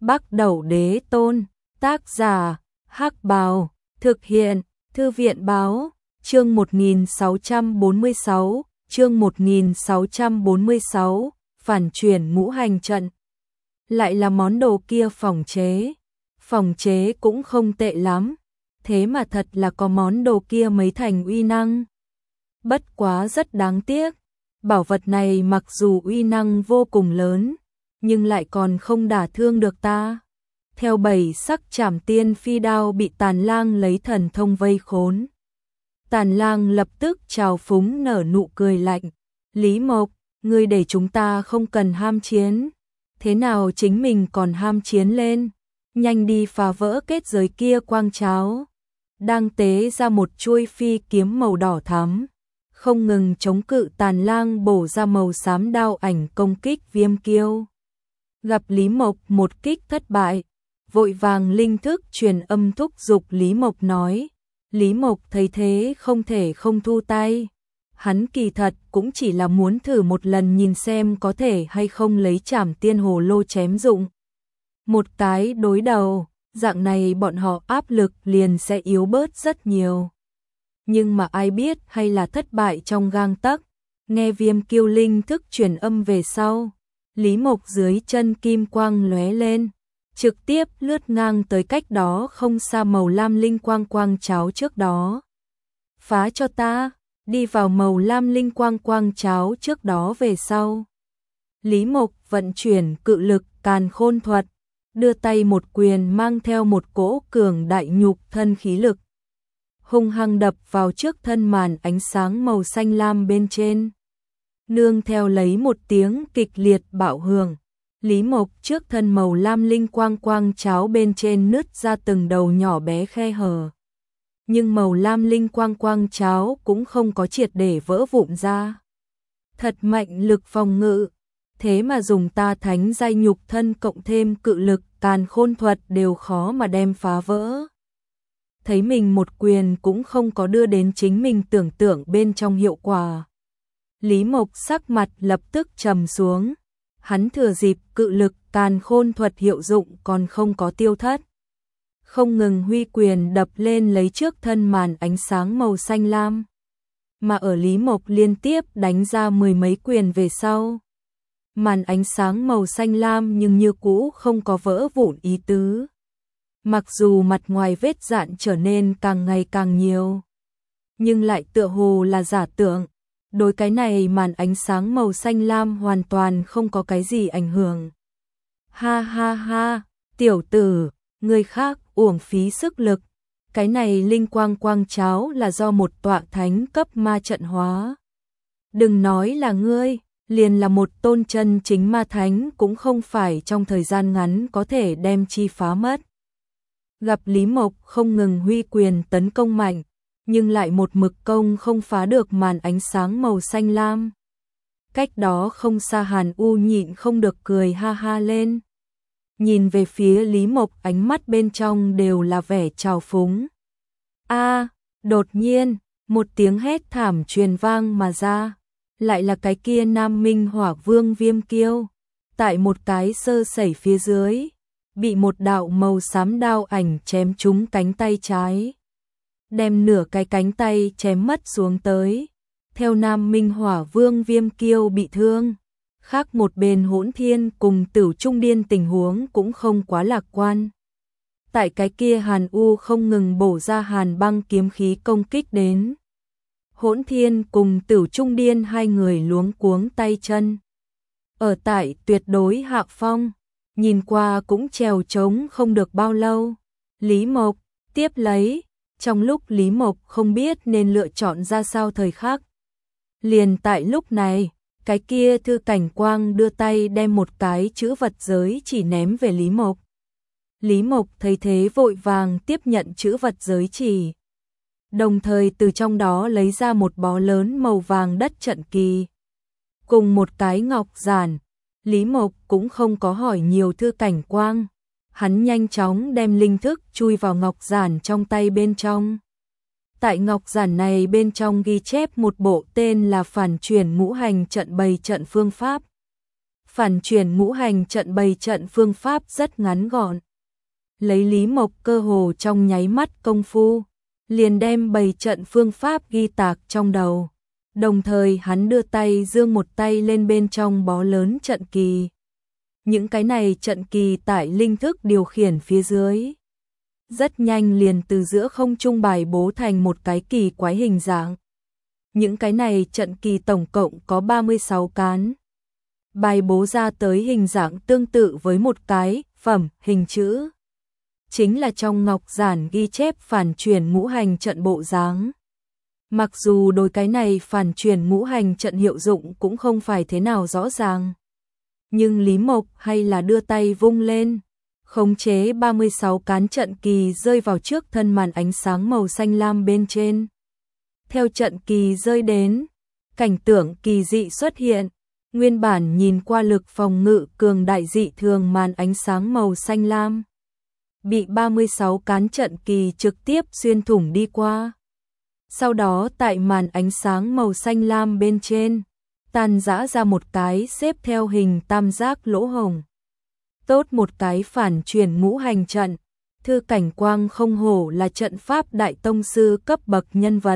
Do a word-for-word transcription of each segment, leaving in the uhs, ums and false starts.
Bắc Đẩu Đế Tôn, tác giả, Hắc Bào, thực hiện, Thư viện báo, chương một nghìn sáu trăm bốn mươi sáu, chương một nghìn sáu trăm bốn mươi sáu, phản chuyển ngũ hành trận. Lại là món đồ kia phòng chế. Phòng chế cũng không tệ lắm, thế mà thật là có món đồ kia mấy thành uy năng. Bất quá rất đáng tiếc, bảo vật này mặc dù uy năng vô cùng lớn, nhưng lại còn không đả thương được ta. Theo bảy sắc trảm tiên phi đao bị Tàn Lang lấy thần thông vây khốn. Tàn Lang lập tức trào phúng nở nụ cười lạnh. Lý Mộc, ngươi để chúng ta không cần ham chiến. Thế nào chính mình còn ham chiến lên? Nhanh đi phá vỡ kết giới kia quang cháo. Đang tế ra một chuôi phi kiếm màu đỏ thắm, không ngừng chống cự Tàn Lang bổ ra màu xám đao ảnh công kích Viêm Kiêu. Gặp Lý Mộc một kích thất bại, vội vàng linh thức truyền âm thúc giục Lý Mộc nói. Lý Mộc thấy thế không thể không thu tay. Hắn kỳ thật cũng chỉ là muốn thử một lần nhìn xem có thể hay không lấy Trảm Tiên Hồ Lô chém dụng. Một cái đối đầu, dạng này bọn họ áp lực liền sẽ yếu bớt rất nhiều. Nhưng mà ai biết hay là thất bại trong gang tấc. Nghe Viêm Kiêu linh thức truyền âm về sau, Lý Mộc dưới chân kim quang lóe lên, trực tiếp lướt ngang tới cách đó không xa màu lam linh quang quang cháo trước đó. Phá cho ta, đi vào màu lam linh quang quang cháo trước đó về sau. Lý Mộc vận chuyển cự lực càn khôn thuật, đưa tay một quyền mang theo một cỗ cường đại nhục thân khí lực, hung hăng đập vào trước thân màn ánh sáng màu xanh lam bên trên. Nương theo lấy một tiếng kịch liệt bạo hưởng, Lý Mộc trước thân màu lam linh quang quang cháo bên trên nứt ra từng đầu nhỏ bé khe hở. Nhưng màu lam linh quang quang cháo cũng không có triệt để vỡ vụn ra. Thật mạnh lực phòng ngự, thế mà dùng ta thánh giai nhục thân cộng thêm cự lực càn khôn thuật đều khó mà đem phá vỡ. Thấy mình một quyền cũng không có đưa đến chính mình tưởng tượng bên trong hiệu quả. Lý Mộc sắc mặt lập tức trầm xuống. Hắn thừa dịp cự lực càn khôn thuật hiệu dụng còn không có tiêu thất, không ngừng huy quyền đập lên lấy trước thân màn ánh sáng màu xanh lam. Mà ở Lý Mộc liên tiếp đánh ra mười mấy quyền về sau, màn ánh sáng màu xanh lam nhưng như cũ không có vỡ vụn ý tứ. Mặc dù mặt ngoài vết rạn trở nên càng ngày càng nhiều, nhưng lại tựa hồ là giả tưởng. Đối cái này màn ánh sáng màu xanh lam hoàn toàn không có cái gì ảnh hưởng. Ha ha ha, tiểu tử, người khác uổng phí sức lực. Cái này linh quang quang cháo là do một tọa thánh cấp ma trận hóa. Đừng nói là ngươi, liền là một tôn chân chính ma thánh cũng không phải trong thời gian ngắn có thể đem chi phá mất. Gặp Lý Mộc không ngừng huy quyền tấn công mạnh, nhưng lại một mực công không phá được màn ánh sáng màu xanh lam. Cách đó không xa Hàn U nhịn không được cười ha ha lên. Nhìn về phía Lý Mộc, ánh mắt bên trong đều là vẻ trào phúng. A, đột nhiên, một tiếng hét thảm truyền vang mà ra, lại là cái kia Nam Minh Hỏa Vương Viêm Kiêu, tại một cái sơ sẩy phía dưới, bị một đạo màu xám đao ảnh chém trúng cánh tay trái, đem nửa cái cánh tay chém mất xuống tới. Theo Nam Minh Hỏa Vương Viêm Kiêu bị thương, khác một bên Hỗn Thiên cùng Tửu Trung Điên tình huống cũng không quá lạc quan. Tại cái kia Hàn U không ngừng bổ ra hàn băng kiếm khí công kích đến. Hỗn Thiên cùng Tửu Trung Điên hai người luống cuống tay chân. Ở tại tuyệt đối hạ phong, nhìn qua cũng trèo trống không được bao lâu. Lý Mộc tiếp lấy, trong lúc Lý Mộc không biết nên lựa chọn ra sao thời khắc. Liền tại lúc này, cái kia Thư Cảnh Quang đưa tay đem một cái chữ vật giới chỉ ném về Lý Mộc. Lý Mộc thấy thế vội vàng tiếp nhận chữ vật giới chỉ, đồng thời từ trong đó lấy ra một bó lớn màu vàng đất trận kỳ, cùng một cái ngọc giản. Lý Mộc cũng không có hỏi nhiều Thư Cảnh Quang, hắn nhanh chóng đem linh thức chui vào ngọc giản trong tay bên trong. Tại ngọc giản này bên trong ghi chép một bộ tên là phản chuyển ngũ hành trận bày trận phương pháp. Phản chuyển ngũ hành trận bày trận phương pháp rất ngắn gọn. Lấy Lý Mộc cơ hồ trong nháy mắt công phu, liền đem bày trận phương pháp ghi tạc trong đầu. Đồng thời hắn đưa tay giương một tay lên bên trong bó lớn trận kỳ. Những cái này trận kỳ tại linh thức điều khiển phía dưới. Rất nhanh liền từ giữa không trung bài bố thành một cái kỳ quái hình dạng. Những cái này trận kỳ tổng cộng có ba mươi sáu cán. Bài bố ra tới hình dạng tương tự với một cái phẩm hình chữ. Chính là trong ngọc giản ghi chép phản chuyển ngũ hành trận bộ dáng. Mặc dù đối cái này phản chuyển ngũ hành trận hiệu dụng cũng không phải thế nào rõ ràng. Nhưng Lý Mộc hay là đưa tay vung lên, khống chế ba mươi sáu cán trận kỳ rơi vào trước thân màn ánh sáng màu xanh lam bên trên. Theo trận kỳ rơi đến, cảnh tượng kỳ dị xuất hiện. Nguyên bản nhìn qua lực phòng ngự cường đại dị thường màn ánh sáng màu xanh lam, bị ba mươi sáu cán trận kỳ trực tiếp xuyên thủng đi qua. Sau đó tại màn ánh sáng màu xanh lam bên trên, tan rã ra một cái xếp theo hình tam giác lỗ hổng. Tốt một cái phản chuyển ngũ hành trận, Thư Cảnh Quang không hổ là trận pháp đại tông sư cấp bậc nhân vật.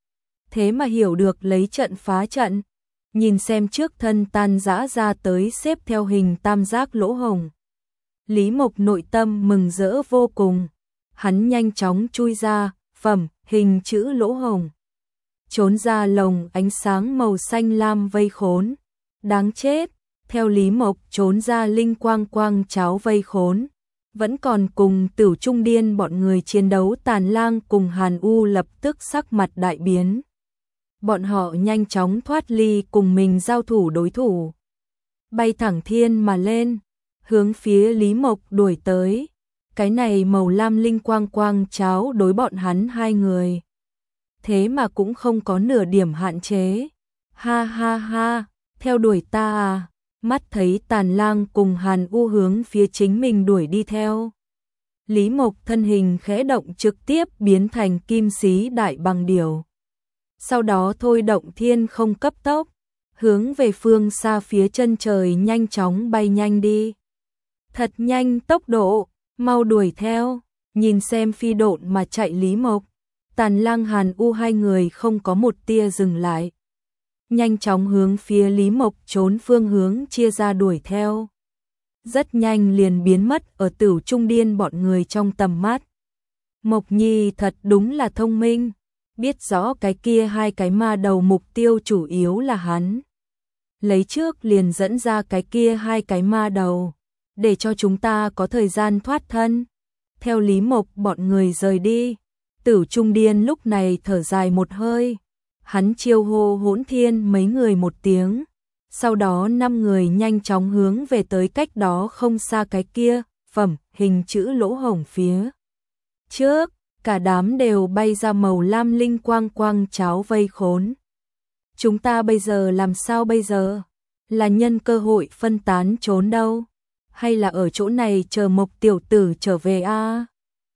Thế mà hiểu được lấy trận phá trận, nhìn xem trước thân tan rã ra tới xếp theo hình tam giác lỗ hổng. Lý Mộc nội tâm mừng rỡ vô cùng, hắn nhanh chóng chui ra, phẩm, hình chữ lỗ hổng. Trốn ra lồng ánh sáng màu xanh lam vây khốn. Đáng chết, theo Lý Mộc trốn ra linh quang quang cháo vây khốn. Vẫn còn cùng Tử Trung Điên bọn người chiến đấu Tàn Lang cùng Hàn U lập tức sắc mặt đại biến. Bọn họ nhanh chóng thoát ly cùng mình giao thủ đối thủ. Bay thẳng thiên mà lên, hướng phía Lý Mộc đuổi tới. Cái này màu lam linh quang quang cháo đối bọn hắn hai người. Thế mà cũng không có nửa điểm hạn chế. Ha ha ha, theo đuổi ta à, mắt thấy Tàn Lang cùng Hàn U hướng phía chính mình đuổi đi theo. Lý Mộc thân hình khẽ động trực tiếp biến thành kim xí đại bằng điểu. Sau đó thôi động thiên không cấp tốc, hướng về phương xa phía chân trời nhanh chóng bay nhanh đi. Thật nhanh tốc độ, mau đuổi theo, nhìn xem phi độn mà chạy Lý Mộc. Tàn Lang Hàn U hai người không có một tia dừng lại. Nhanh chóng hướng phía Lý Mộc trốn phương hướng chia ra đuổi theo. Rất nhanh liền biến mất ở Tử Trung Điên bọn người trong tầm mắt. Mộc Nhi thật đúng là thông minh, biết rõ cái kia hai cái ma đầu mục tiêu chủ yếu là hắn. Lấy trước liền dẫn ra cái kia hai cái ma đầu, để cho chúng ta có thời gian thoát thân. Theo Lý Mộc bọn người rời đi, Tử Trung Điên lúc này thở dài một hơi. Hắn chiêu hô Hỗn Thiên mấy người một tiếng. Sau đó năm người nhanh chóng hướng về tới cách đó không xa cái kia, phẩm, hình chữ lỗ hổng phía trước. Cả đám đều bay ra màu lam linh quang quang cháo vây khốn. Chúng ta bây giờ làm sao bây giờ? Là nhân cơ hội phân tán trốn đâu? Hay là ở chỗ này chờ Mộc tiểu tử trở về a? À?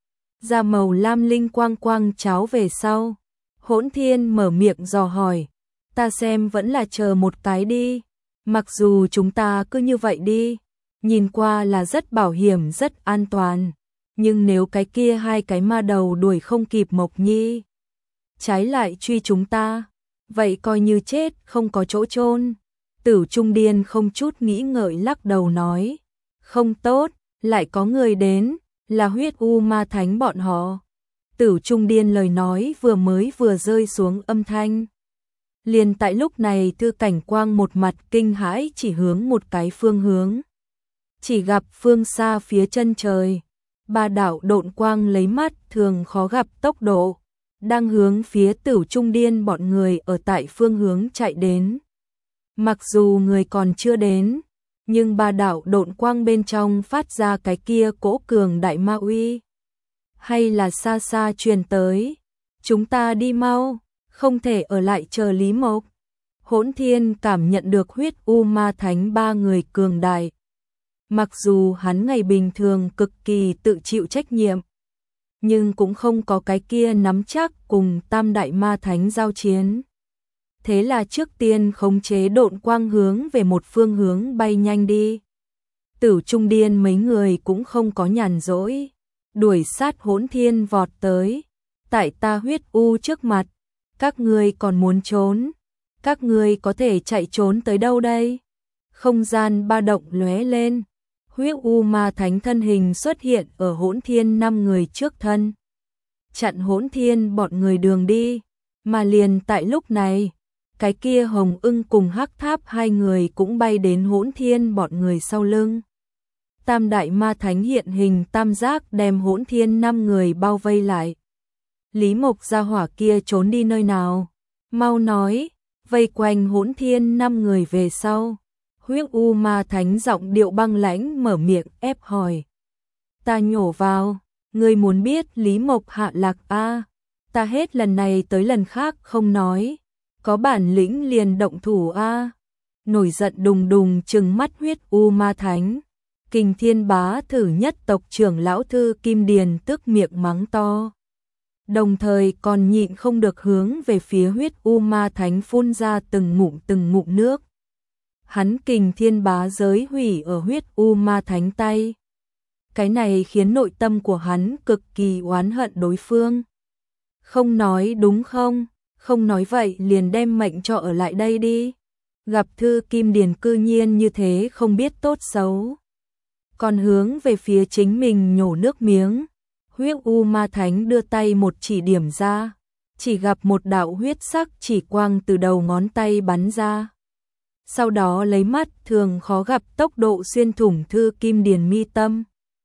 Ra màu lam linh quang quang cháo về sau. Hỗn Thiên mở miệng dò hỏi. Ta xem vẫn là chờ một cái đi. Mặc dù chúng ta cứ như vậy đi, nhìn qua là rất bảo hiểm rất an toàn. Nhưng nếu cái kia hai cái ma đầu đuổi không kịp Mộc Nhi, trái lại truy chúng ta, vậy coi như chết không có chỗ chôn. Tử Trung Điên không chút nghĩ ngợi lắc đầu nói. Không tốt, lại có người đến, là huyết u ma thánh bọn họ. Tử Trung Điên lời nói vừa mới vừa rơi xuống âm thanh. Liền tại lúc này Thư Cảnh Quang một mặt kinh hãi chỉ hướng một cái phương hướng. Chỉ gặp phương xa phía chân trời, ba đạo độn quang lấy mắt thường khó gặp tốc độ, đang hướng phía Tử Trung Điên bọn người ở tại phương hướng chạy đến. Mặc dù người còn chưa đến, nhưng ba đạo độn quang bên trong phát ra cái kia cỗ cường đại ma uy. Hay là xa xa truyền tới, chúng ta đi mau, không thể ở lại chờ Lý Mộc. Hỗn Thiên cảm nhận được huyết u ma thánh ba người cường đại. Mặc dù hắn ngày bình thường cực kỳ tự chịu trách nhiệm, nhưng cũng không có cái kia nắm chắc cùng tam đại ma thánh giao chiến. Thế là trước tiên khống chế độn quang hướng về một phương hướng bay nhanh đi. Tử Trung Điên mấy người cũng không có nhàn rỗi, đuổi sát Hỗn Thiên vọt tới. Tại ta huyết u trước mặt, các ngươi còn muốn trốn? Các ngươi có thể chạy trốn tới đâu đây? Không gian ba động lóe lên, huyết u ma thánh thân hình xuất hiện ở Hỗn Thiên năm người trước thân, chặn Hỗn Thiên bọn người đường đi. Mà liền tại lúc này, cái kia Hồng Ưng cùng Hắc Tháp hai người cũng bay đến Hỗn Thiên bọn người sau lưng. Tam đại ma thánh hiện hình tam giác đem Hỗn Thiên năm người bao vây lại. Lý Mộc gia hỏa kia trốn đi nơi nào? Mau nói, vây quanh Hỗn Thiên năm người về sau. Huyết U ma thánh giọng điệu băng lãnh mở miệng ép hỏi. Ta nhổ vào, ngươi muốn biết Lý Mộc hạ lạc a? Ta hết lần này tới lần khác không nói, có bản lĩnh liền động thủ a. Nổi giận đùng đùng trừng mắt Huyết U ma thánh. Kình Thiên Bá thử nhất tộc trưởng lão thư Kim Điền tức miệng mắng to. Đồng thời còn nhịn không được hướng về phía Huyết U ma thánh phun ra từng ngụm từng ngụm nước. Hắn Kình Thiên Bá giới hủy ở Huyết U ma thánh tay. Cái này khiến nội tâm của hắn cực kỳ oán hận đối phương. Không nói đúng không? Không nói vậy liền đem mệnh cho ở lại đây đi. Gặp thư Kim Điền cư nhiên như thế không biết tốt xấu. Còn hướng về phía chính mình nhổ nước miếng. Huyết U ma thánh đưa tay một chỉ điểm ra. Chỉ gặp một đạo huyết sắc chỉ quang từ đầu ngón tay bắn ra. Sau đó lấy mắt thường khó gặp tốc độ xuyên thủng thư Kim Điền mi tâm.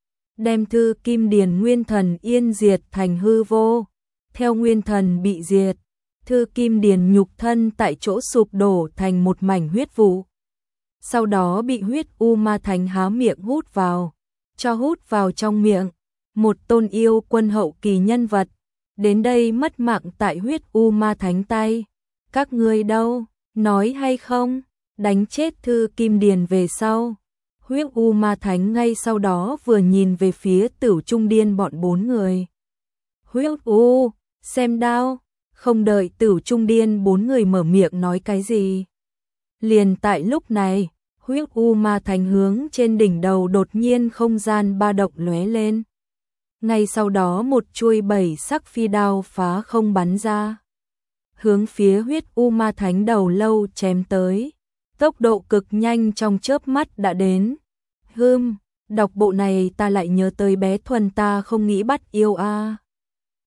Đem thư Kim Điền nguyên thần yên diệt thành hư vô. Theo nguyên thần bị diệt, thư Kim Điền nhục thân tại chỗ sụp đổ thành một mảnh huyết vụ. Sau đó bị Huyết U ma thánh há miệng hút vào, cho hút vào trong miệng. Một tôn yêu quân hậu kỳ nhân vật, đến đây mất mạng tại Huyết U ma thánh tay. Các ngươi đâu, nói hay không, đánh chết thư Kim Điền về sau. Huyết U ma thánh ngay sau đó vừa nhìn về phía Tử Trung Điên bọn bốn người. Huyết U, xem đao, không đợi Tử Trung Điên bốn người mở miệng nói cái gì. Liền tại lúc này, Huyết U ma thánh hướng trên đỉnh đầu đột nhiên không gian ba động lóe lên. Ngay sau đó một chuôi bảy sắc phi đao phá không bắn ra. Hướng phía Huyết U ma thánh đầu lâu chém tới. Tốc độ cực nhanh trong chớp mắt đã đến. Hừm, đọc bộ này ta lại nhớ tới bé Thuần ta không nghĩ bắt yêu a.